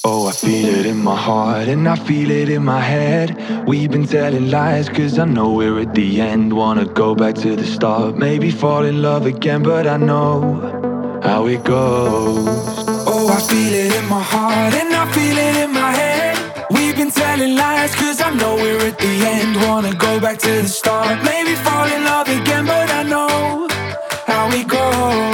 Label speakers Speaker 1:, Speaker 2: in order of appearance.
Speaker 1: Oh, I feel it in my heart and I feel it in my head. We've been telling lies cause I know we're at the end. Wanna go back to the start, maybe fall in love again, but I know how it goes. Oh, I feel it in my heart and I feel it in my head. We've been telling lies cause I know we're at the end. Wanna go back to the start, maybe fall in love again, but I know how it goes.